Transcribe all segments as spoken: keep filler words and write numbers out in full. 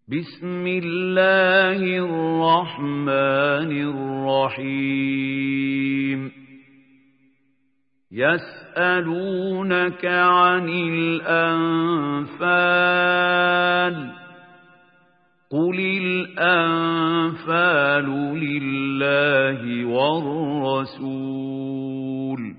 بسم الله الرحمن الرحيم يسألونك عن الأنفال قل الأنفال لله والرسول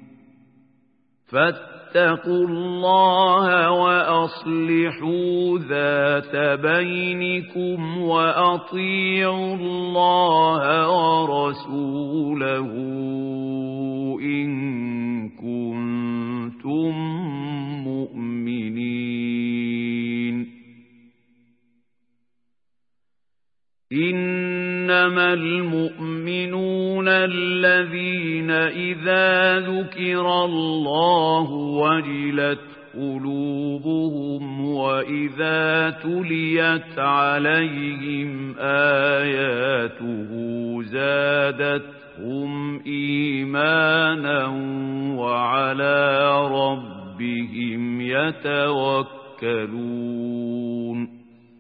فاتقوا الله وأصلحوا ذات بينكم وأطيعوا الله ورسوله إن كنتم مؤمنين إنما المؤمنون الذين إذا ذكر الله وجلت قلوبهم وإذا تليت عليهم آياته زادتهم إيمانا وعلى ربهم يتوكلون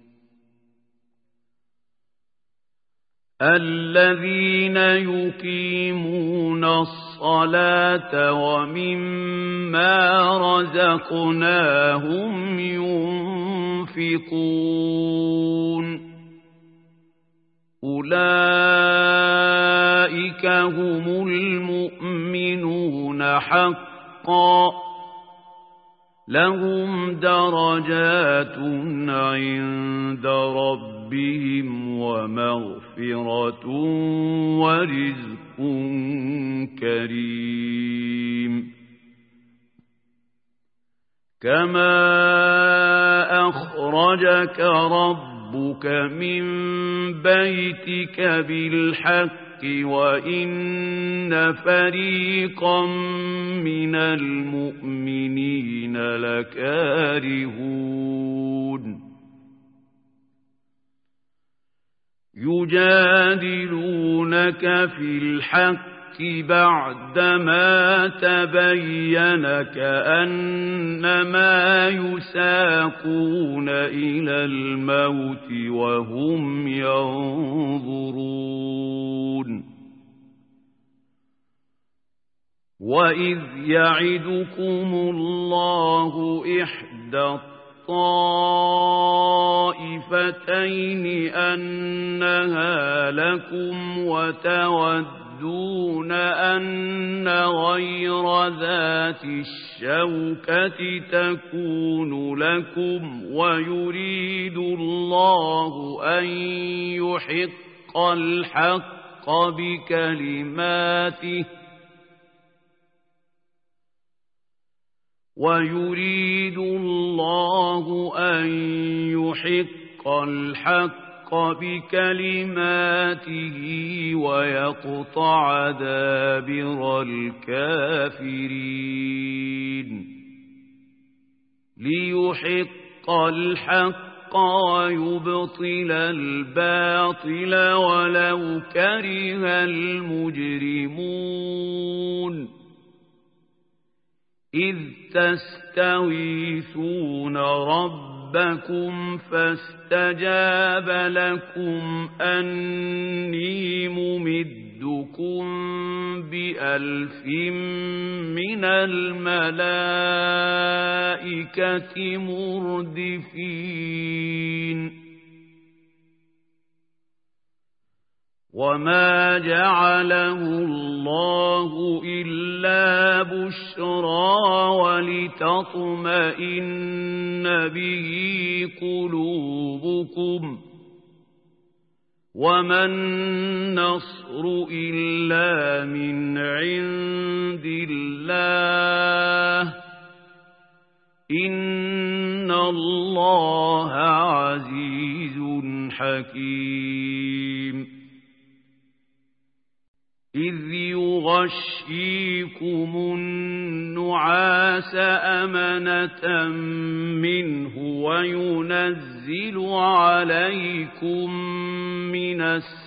الذين يقيمون الصلاة ومما رزقناهم ينفقون أولئك هم المؤمنون حقا لهم درجات عند ربهم ومغفرة ورزق كريم كما أخرجك ربك من بيتك بالحق وإن فريقا من المؤمنين لكارهون يجادلونك في الحق بعدما تبين كأنما يساقون إلى الموت وهم ينظرون وإذ يعدكم الله إحدى الطائفتين أنها لكم وتودون أن غير ذات الشوكة تكون لكم ويريد الله أن يحق الحق بكلماته ويريد الله أن يحق الحق بكلماته ويقطع دابر الكافرين ليحق الحق ويبطل الباطل ولو كره المجرمون إذ تستغيثون ربكم فاستجاب لكم أني ممدكم بألف من الملائكة مردفين وما جعله الله إلا بشرى ولتطمئن به قلوبكم وما النصر إلا من عند الله إن الله عزيز حكيم إذ يغشيكم النعاس أمنة منه وينزل عليكم من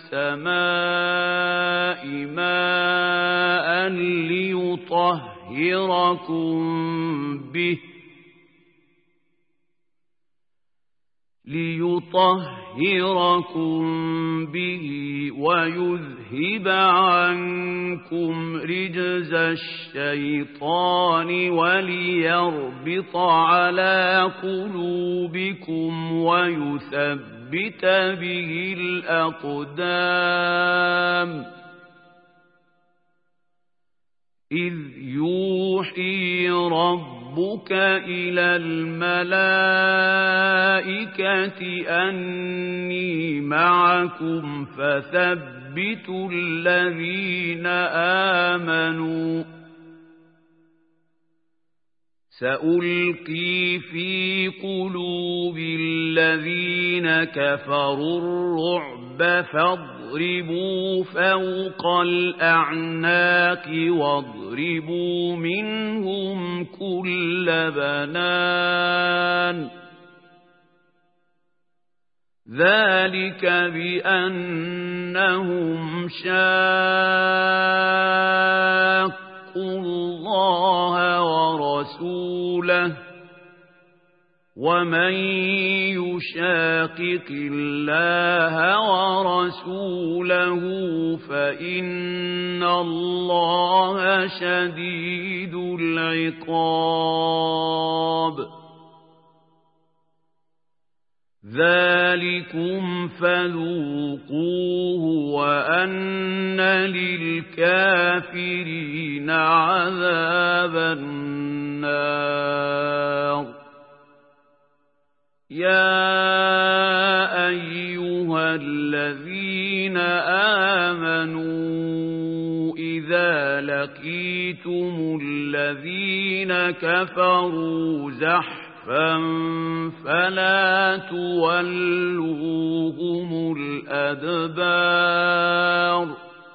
السماء ماء ليطهركم به ليطهركم ليطهركم به ويذهب عنكم رجز الشيطان وليربط على قلوبكم ويثبت به الأقدام إذ يوحي ربك إلى الملائكة أني معكم فثبتوا الذين آمنوا سألقي في قلوب الذين كفروا الرعب فاضربوا فوق الأعناق واضربوا منهم كل بنان ذلك بأنهم شاقوا الله ورسوله ومن يشاقق الله ورسوله فإن الله شديد العقاب ذلكم فذوقوه وأن للكافرين عذاب النار يا أيها الذين آمنوا إذا لقيتم الذين كفروا زحفا فلا تولوهم الأدبار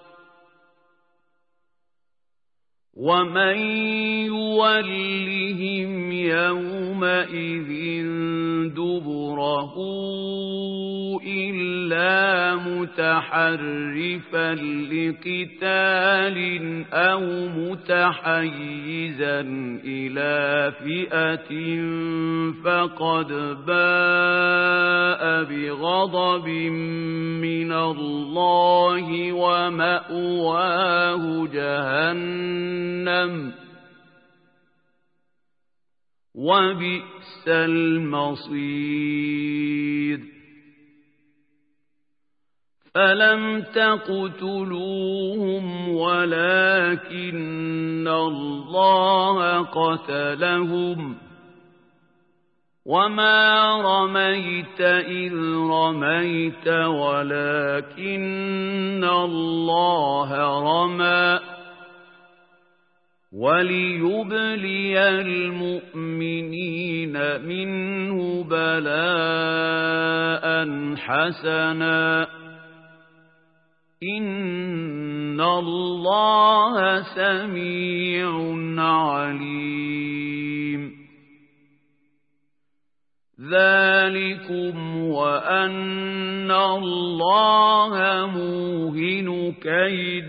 ومن يولهم يومئذ دبره إلا متحرفا لقتال أو متحيزا إلى فئة فقد باء بغضب من الله ومأواه جهنم وبئس المصير فلم تقتلوهم ولكن الله قتلهم وما رميت إذ رميت ولكن الله رمى وليبلي المؤمنين منه بلاء حسنا إن الله سميع عليم ذلكم وأن الله موهن كيد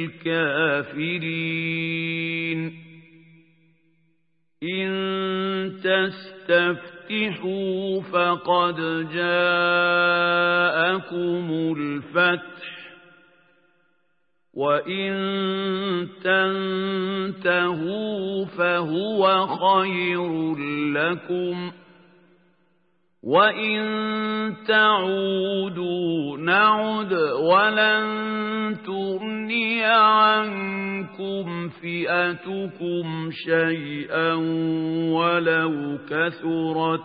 الكافرين إن تستفتحوا فقد جاءكم الفتح وإن تنتهوا فهو خير لكم وإن تعودوا نعد ولن تغني عنكم فئتكم شيئا ولو كثرت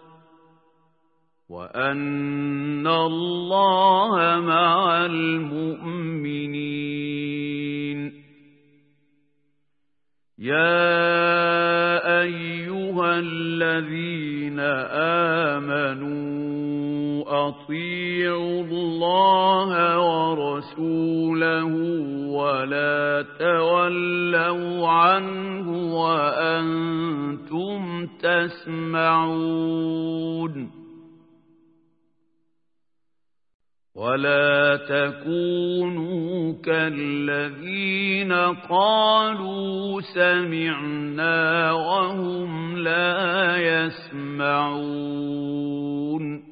وأن الله مع المؤمنين يا أيها الذين آمنوا أطيعوا الله ورسوله ولا تولوا عنه وأنتم تسمعون ولا تكونوا كالذين قالوا سمعنا وهم لا يسمعون